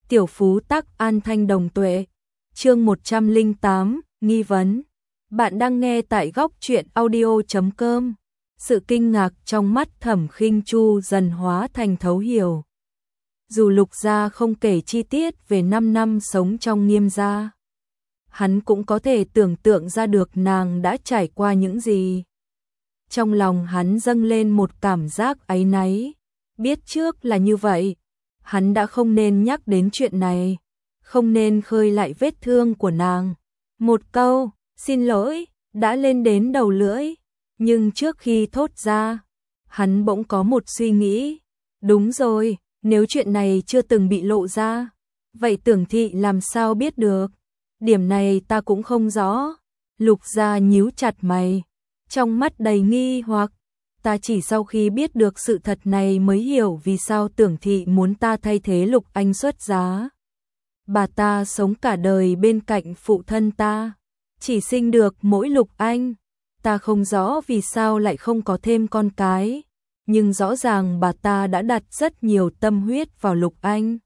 Tiểu phú tắc an thanh đồng tuệ. Chương 108, nghi vấn. Bạn đang nghe tại góc truyện audio.com. Sự kinh ngạc trong mắt Thẩm Khinh Chu dần hóa thành thấu hiểu. Dù Lục gia không kể chi tiết về 5 năm sống trong Nghiêm gia, hắn cũng có thể tưởng tượng ra được nàng đã trải qua những gì. Trong lòng hắn dâng lên một cảm giác áy náy. Biết trước là như vậy, hắn đã không nên nhắc đến chuyện này, không nên khơi lại vết thương của nàng. Một câu, xin lỗi, đã lên đến đầu lưỡi, nhưng trước khi thốt ra, hắn bỗng có một suy nghĩ. Đúng rồi, nếu chuyện này chưa từng bị lộ ra, vậy Tưởng thị làm sao biết được? Điểm này ta cũng không rõ. Lục gia nhíu chặt mày, trong mắt đầy nghi hoặc. Ta chỉ sau khi biết được sự thật này mới hiểu vì sao Tưởng thị muốn ta thay thế Lục Anh xuất giá. Bà ta sống cả đời bên cạnh phụ thân ta, chỉ sinh được mỗi Lục Anh. Ta không rõ vì sao lại không có thêm con cái, nhưng rõ ràng bà ta đã đặt rất nhiều tâm huyết vào Lục Anh.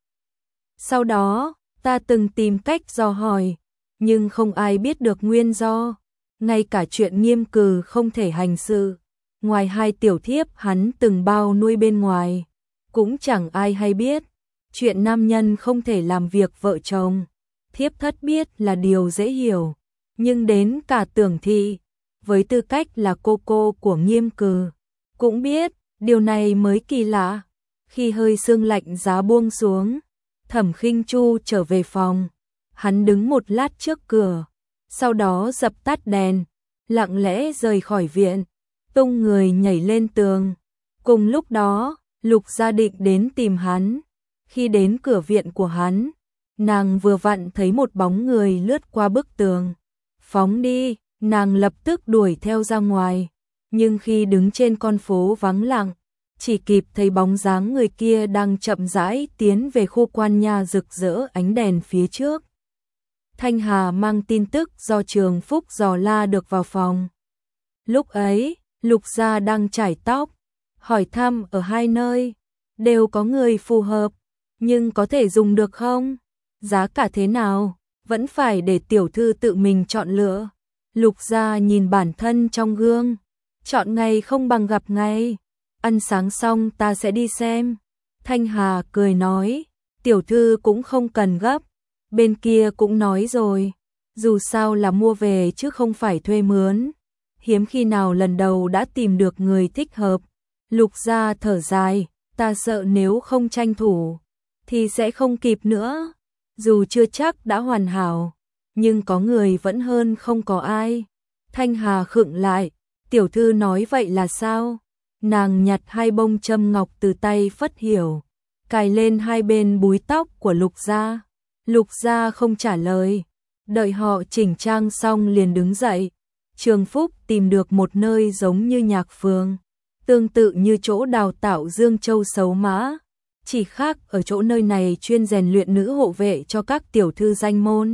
Sau đó, ta từng tìm cách dò hỏi, nhưng không ai biết được nguyên do. Ngay cả chuyện Nghiêm Cừ không thể hành sự, ngoài hai tiểu thiếp hắn từng bao nuôi bên ngoài, cũng chẳng ai hay biết. Chuyện nam nhân không thể làm việc vợ chồng, thiếp thất biết là điều dễ hiểu, nhưng đến cả Tưởng thị, với tư cách là cô của Nghiêm Cừ, cũng biết, điều này mới kỳ lạ. Khi hơi sương lạnh giá buông xuống, Thẩm Khinh Chu trở về phòng, hắn đứng một lát trước cửa, sau đó dập tắt đèn, lặng lẽ rời khỏi viện, tung người nhảy lên tường. Cùng lúc đó, Lục Gia Định đến tìm hắn. Khi đến cửa viện của hắn, nàng vừa vặn thấy một bóng người lướt qua bức tường. Phóng đi, nàng lập tức đuổi theo ra ngoài, nhưng khi đứng trên con phố vắng lặng, chỉ kịp thấy bóng dáng người kia đang chậm rãi tiến về khu quan nhà rực rỡ ánh đèn phía trước. Thanh Hà mang tin tức do Trường Phúc dò la được vào phòng. Lúc ấy, Lục Gia đang chải tóc, hỏi thăm ở hai nơi, đều có người phù hợp, nhưng có thể dùng được không? Giá cả thế nào? Vẫn phải để tiểu thư tự mình chọn lựa. Lục Gia nhìn bản thân trong gương, chọn ngày không bằng gặp ngày. Ăn sáng xong ta sẽ đi xem. Thanh Hà cười nói, tiểu thư cũng không cần gấp, bên kia cũng nói rồi, dù sao là mua về chứ không phải thuê mướn. Hiếm khi nào lần đầu đã tìm được người thích hợp. Lục Gia thở dài, ta sợ nếu không tranh thủ thì sẽ không kịp nữa. Dù chưa chắc đã hoàn hảo, nhưng có người vẫn hơn không có ai. Thanh Hà khựng lại, tiểu thư nói vậy là sao? Nàng nhặt hai bông châm ngọc từ tay Phất Hiểu, cài lên hai bên búi tóc của Lục Gia. Lục Gia không trả lời, đợi họ chỉnh trang xong liền đứng dậy. Trường Phúc tìm được một nơi giống như nhạc phường, tương tự như chỗ đào tạo Dương Châu Sấu Mã, chỉ khác ở chỗ nơi này chuyên rèn luyện nữ hộ vệ cho các tiểu thư danh môn.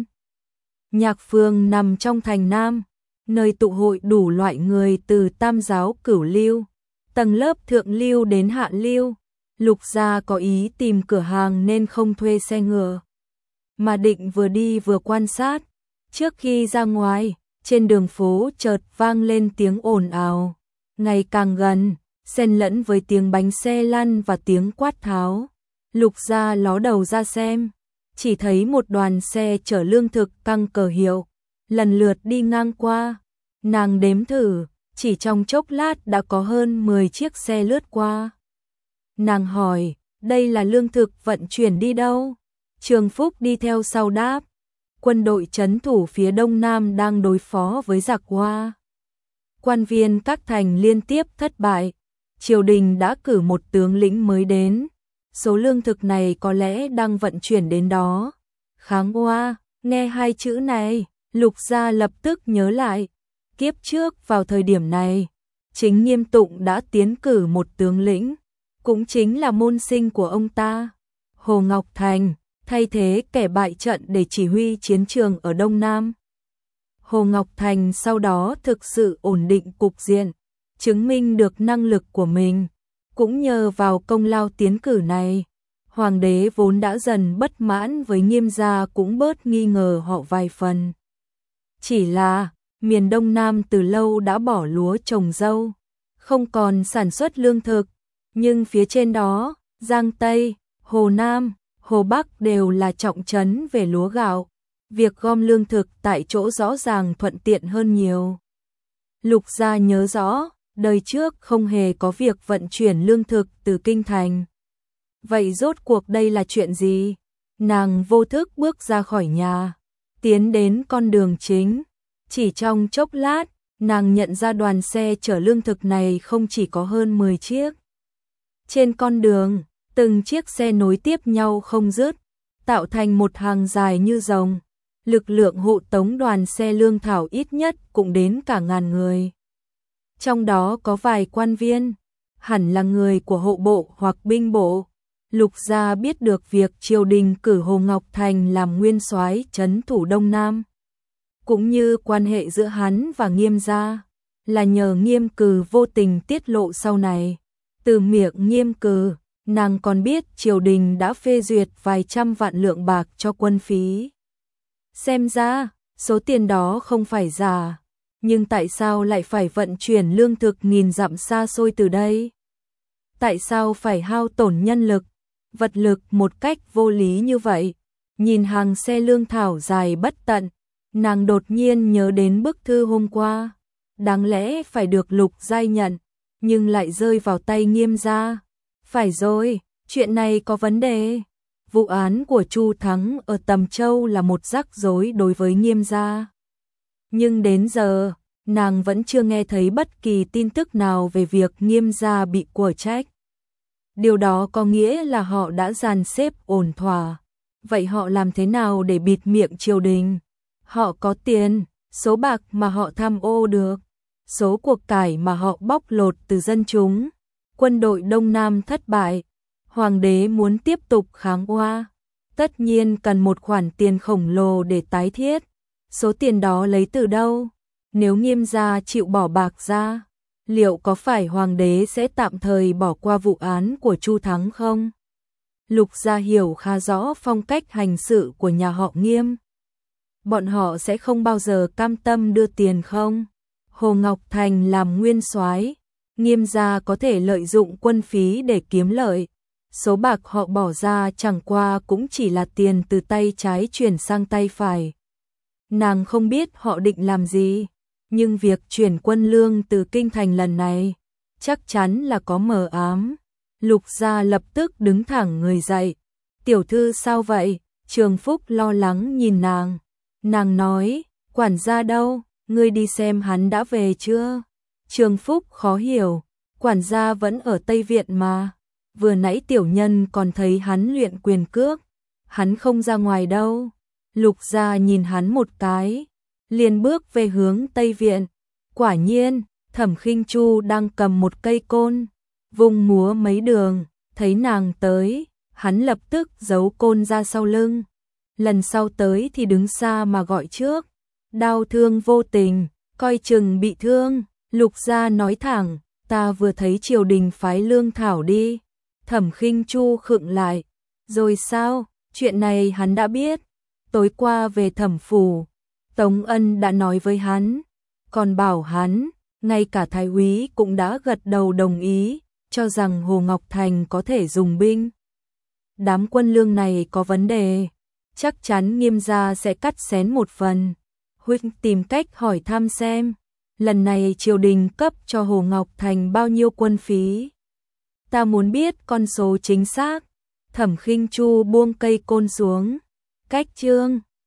Nhạc phường nằm trong thành Nam, nơi tụ hội đủ loại người từ tam giáo cửu lưu, tầng lớp thượng lưu đến hạ lưu. Lục Gia có ý tìm cửa hàng nên không thuê xe ngựa, mà định vừa đi vừa quan sát. Trước khi ra ngoài, trên đường phố chợt vang lên tiếng ồn ào, ngày càng gần, xen lẫn với tiếng bánh xe lăn và tiếng quát tháo. Lục Gia ló đầu ra xem, chỉ thấy một đoàn xe chở lương thực căng cờ hiệu, lần lượt đi ngang qua. Nàng đếm thử, chỉ trong chốc lát đã có hơn 10 chiếc xe lướt qua. Nàng hỏi, đây là lương thực vận chuyển đi đâu? Trường Phúc đi theo sau đáp, quân đội trấn thủ phía đông nam đang đối phó với giặc Hoa. Quan viên các thành liên tiếp thất bại, triều đình đã cử một tướng lĩnh mới đến. Số lương thực này có lẽ đang vận chuyển đến đó. Kháng Hoa, nghe hai chữ này, Lục Gia lập tức nhớ lại. Kiếp trước vào thời điểm này, chính Nghiêm Tụng đã tiến cử một tướng lĩnh, cũng chính là môn sinh của ông ta, Hồ Ngọc Thành, thay thế kẻ bại trận để chỉ huy chiến trường ở Đông Nam. Hồ Ngọc Thành sau đó thực sự ổn định cục diện, chứng minh được năng lực của mình. Cũng nhờ vào công lao tiến cử này, Hoàng đế vốn đã dần bất mãn với Nghiêm gia cũng bớt nghi ngờ họ vài phần. Chỉ là, miền Đông Nam từ lâu đã bỏ lúa trồng dâu, không còn sản xuất lương thực, nhưng phía trên đó, Giang Tây, Hồ Nam, Hồ Bắc đều là trọng trấn về lúa gạo. Việc gom lương thực tại chỗ rõ ràng thuận tiện hơn nhiều. Lục gia nhớ rõ, đời trước không hề có việc vận chuyển lương thực từ kinh thành. Vậy rốt cuộc đây là chuyện gì? Nàng vô thức bước ra khỏi nhà, tiến đến con đường chính. Chỉ trong chốc lát, nàng nhận ra đoàn xe chở lương thực này không chỉ có hơn 10 chiếc. Trên con đường, từng chiếc xe nối tiếp nhau không dứt, tạo thành một hàng dài như rồng. Lực lượng hộ tống đoàn xe lương thảo ít nhất cũng đến cả ngàn người. Trong đó có vài quan viên, hẳn là người của hộ bộ hoặc binh bộ. Lục gia biết được việc triều đình cử Hồ Ngọc Thành làm nguyên soái trấn thủ Đông Nam, cũng như quan hệ giữa hắn và Nghiêm gia, là nhờ Nghiêm Cừ vô tình tiết lộ sau này. Từ miệng Nghiêm Cừ, nàng còn biết triều đình đã phê duyệt vài trăm vạn lượng bạc cho quân phí. Xem ra, số tiền đó không phải giả, nhưng tại sao lại phải vận chuyển lương thực nghìn dặm xa xôi từ đây? Tại sao phải hao tổn nhân lực, vật lực một cách vô lý như vậy? Nhìn hàng xe lương thảo dài bất tận, nàng đột nhiên nhớ đến bức thư hôm qua. Đáng lẽ phải được Lục Giai nhận, nhưng lại rơi vào tay Nghiêm gia. Phải rồi, chuyện này có vấn đề. Vụ án của Chu Thắng ở Tầm Châu là một rắc rối đối với Nghiêm gia. Nhưng đến giờ, nàng vẫn chưa nghe thấy bất kỳ tin tức nào về việc Nghiêm gia bị của trách. Điều đó có nghĩa là họ đã dàn xếp ổn thỏa. Vậy họ làm thế nào để bịt miệng triều đình? Họ có tiền, số bạc mà họ tham ô được, số cuộc cải mà họ bóc lột từ dân chúng. Quân đội Đông Nam thất bại, hoàng đế muốn tiếp tục kháng oa, tất nhiên cần một khoản tiền khổng lồ để tái thiết. Số tiền đó lấy từ đâu? Nếu Nghiêm gia chịu bỏ bạc ra, liệu có phải hoàng đế sẽ tạm thời bỏ qua vụ án của Chu Thắng không? Lục gia hiểu khá rõ phong cách hành sự của nhà họ Nghiêm. Bọn họ sẽ không bao giờ cam tâm đưa tiền không? Hồ Ngọc Thành làm nguyên soái, Nghiêm gia có thể lợi dụng quân phí để kiếm lợi. Số bạc họ bỏ ra chẳng qua cũng chỉ là tiền từ tay trái chuyển sang tay phải. Nàng không biết họ định làm gì, nhưng việc chuyển quân lương từ kinh thành lần này chắc chắn là có mờ ám. Lục gia lập tức đứng thẳng người dậy. Tiểu thư sao vậy? Trường Phúc lo lắng nhìn nàng. Nàng nói, quản gia đâu, ngươi đi xem hắn đã về chưa? Trường Phúc khó hiểu, quản gia vẫn ở Tây Viện mà. Vừa nãy tiểu nhân còn thấy hắn luyện quyền cước. Hắn không ra ngoài đâu. Lục gia nhìn hắn một cái, liền bước về hướng Tây Viện. Quả nhiên, Thẩm Khinh Chu đang cầm một cây côn, vung múa mấy đường, thấy nàng tới, hắn lập tức giấu côn ra sau lưng. Lần sau tới thì đứng xa mà gọi trước. Đau thương vô tình, coi chừng bị thương. Lục gia nói thẳng, ta vừa thấy triều đình phái lương thảo đi. Thẩm Khinh Chu khựng lại. Rồi sao? Chuyện này hắn đã biết. Tối qua về Thẩm phủ, Tống Ân đã nói với hắn, còn bảo hắn, ngay cả thái úy cũng đã gật đầu đồng ý, cho rằng Hồ Ngọc Thành có thể dùng binh. Đám quân lương này có vấn đề, chắc chắn Nghiêm gia sẽ cắt xén một phần. Huynh tìm cách hỏi thăm xem, lần này triều đình cấp cho Hồ Ngọc Thành bao nhiêu quân phí. Ta muốn biết con số chính xác. Thẩm Khinh Chu buông cây côn xuống. Cách chương